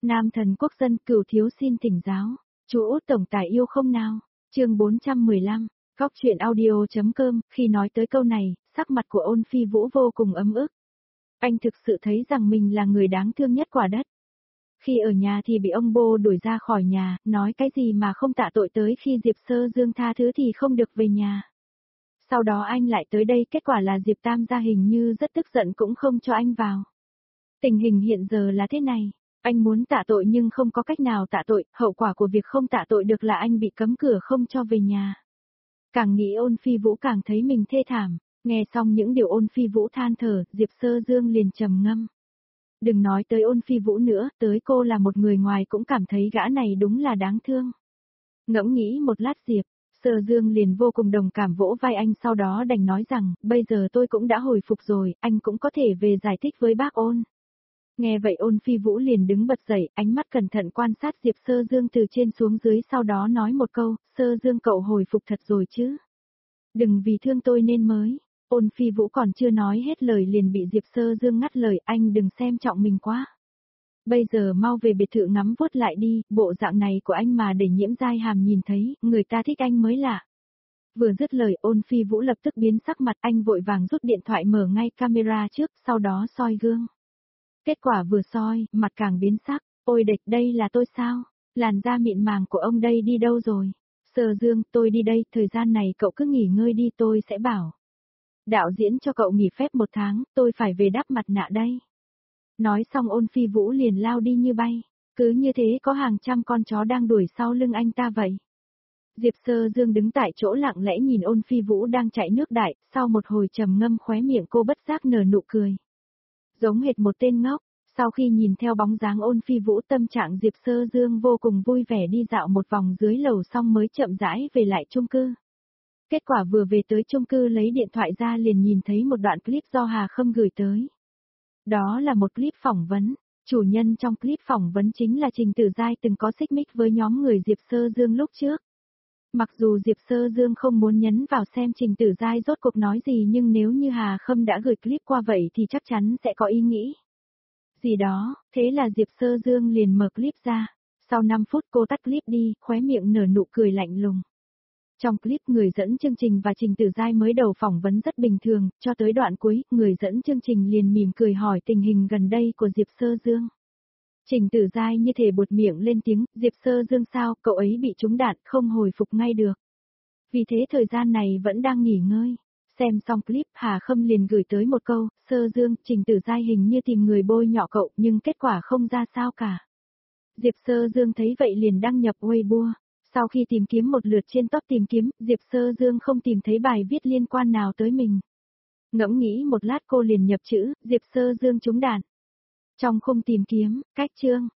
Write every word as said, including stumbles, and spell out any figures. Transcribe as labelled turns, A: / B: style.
A: Nam thần quốc dân cửu thiếu xin thỉnh giáo. Chú Út tổng tài yêu không nào? Chương bốn trăm mười lăm, Góc truyện audio.com, khi nói tới câu này, sắc mặt của Ôn Phi Vũ vô cùng ấm ức. Anh thực sự thấy rằng mình là người đáng thương nhất quả đất. Khi ở nhà thì bị ông Bô đuổi ra khỏi nhà, nói cái gì mà không tạ tội tới khi Diệp Sơ Dương tha thứ thì không được về nhà. Sau đó anh lại tới đây, kết quả là Diệp Tam gia hình như rất tức giận cũng không cho anh vào. Tình hình hiện giờ là thế này, anh muốn tạ tội nhưng không có cách nào tạ tội, hậu quả của việc không tạ tội được là anh bị cấm cửa không cho về nhà. Càng nghĩ Ôn Phi Vũ càng thấy mình thê thảm, nghe xong những điều Ôn Phi Vũ than thở, Diệp Sơ Dương liền trầm ngâm. Đừng nói tới Ôn Phi Vũ nữa, tới cô là một người ngoài cũng cảm thấy gã này đúng là đáng thương. Ngẫm nghĩ một lát Diệp Sơ Dương liền vô cùng đồng cảm vỗ vai anh, sau đó đành nói rằng, bây giờ tôi cũng đã hồi phục rồi, anh cũng có thể về giải thích với bác Ôn. Nghe vậy Ôn Phi Vũ liền đứng bật dậy, ánh mắt cẩn thận quan sát Diệp Sơ Dương từ trên xuống dưới, sau đó nói một câu, Sơ Dương cậu hồi phục thật rồi chứ? Đừng vì thương tôi nên mới. Ôn Phi Vũ còn chưa nói hết lời liền bị Diệp Sơ Dương ngắt lời, anh đừng xem trọng mình quá. Bây giờ mau về biệt thự ngắm vuốt lại đi, bộ dạng này của anh mà để Nhiễm Giai Hàm nhìn thấy, người ta thích anh mới lạ. Vừa dứt lời Ôn Phi Vũ lập tức biến sắc mặt, anh vội vàng rút điện thoại mở ngay camera trước, sau đó soi gương. Kết quả vừa soi, mặt càng biến sắc, ôi địch, đây là tôi sao? Làn da mịn màng của ông đây đi đâu rồi? Sơ Dương, tôi đi đây, thời gian này cậu cứ nghỉ ngơi đi, tôi sẽ bảo đạo diễn cho cậu nghỉ phép một tháng, tôi phải về đắp mặt nạ đây. Nói xong Ôn Phi Vũ liền lao đi như bay, cứ như thế có hàng trăm con chó đang đuổi sau lưng anh ta vậy. Diệp Sơ Dương đứng tại chỗ lặng lẽ nhìn Ôn Phi Vũ đang chạy nước đại, sau một hồi trầm ngâm khóe miệng cô bất giác nở nụ cười. Giống hệt một tên ngốc, sau khi nhìn theo bóng dáng Ôn Phi Vũ tâm trạng Diệp Sơ Dương vô cùng vui vẻ đi dạo một vòng dưới lầu xong mới chậm rãi về lại chung cư. Kết quả vừa về tới chung cư lấy điện thoại ra liền nhìn thấy một đoạn clip do Hà Khâm gửi tới. Đó là một clip phỏng vấn, chủ nhân trong clip phỏng vấn chính là Trình Tử Giai từng có xích mích với nhóm người Diệp Sơ Dương lúc trước. Mặc dù Diệp Sơ Dương không muốn nhấn vào xem Trình Tử Giai rốt cuộc nói gì nhưng nếu như Hà Khâm đã gửi clip qua vậy thì chắc chắn sẽ có ý nghĩ gì đó, thế là Diệp Sơ Dương liền mở clip ra. Sau năm phút cô tắt clip đi, khóe miệng nở nụ cười lạnh lùng. Trong clip người dẫn chương trình và Trình Tử Giai mới đầu phỏng vấn rất bình thường, cho tới đoạn cuối, người dẫn chương trình liền mỉm cười hỏi tình hình gần đây của Diệp Sơ Dương. Trình Tử Giai như thể buột miệng lên tiếng, Diệp Sơ Dương sao, cậu ấy bị trúng đạn, không hồi phục ngay được. Vì thế thời gian này vẫn đang nghỉ ngơi. Xem xong clip, Hà Khâm liền gửi tới một câu, Sơ Dương, Trình Tử Giai hình như tìm người bôi nhọ cậu, nhưng kết quả không ra sao cả. Diệp Sơ Dương thấy vậy liền đăng nhập Weibo. Sau khi tìm kiếm một lượt trên top tìm kiếm, Diệp Sơ Dương không tìm thấy bài viết liên quan nào tới mình. Ngẫm nghĩ một lát cô liền nhập chữ, Diệp Sơ Dương trúng đạn. Trong khung tìm kiếm, cách chương.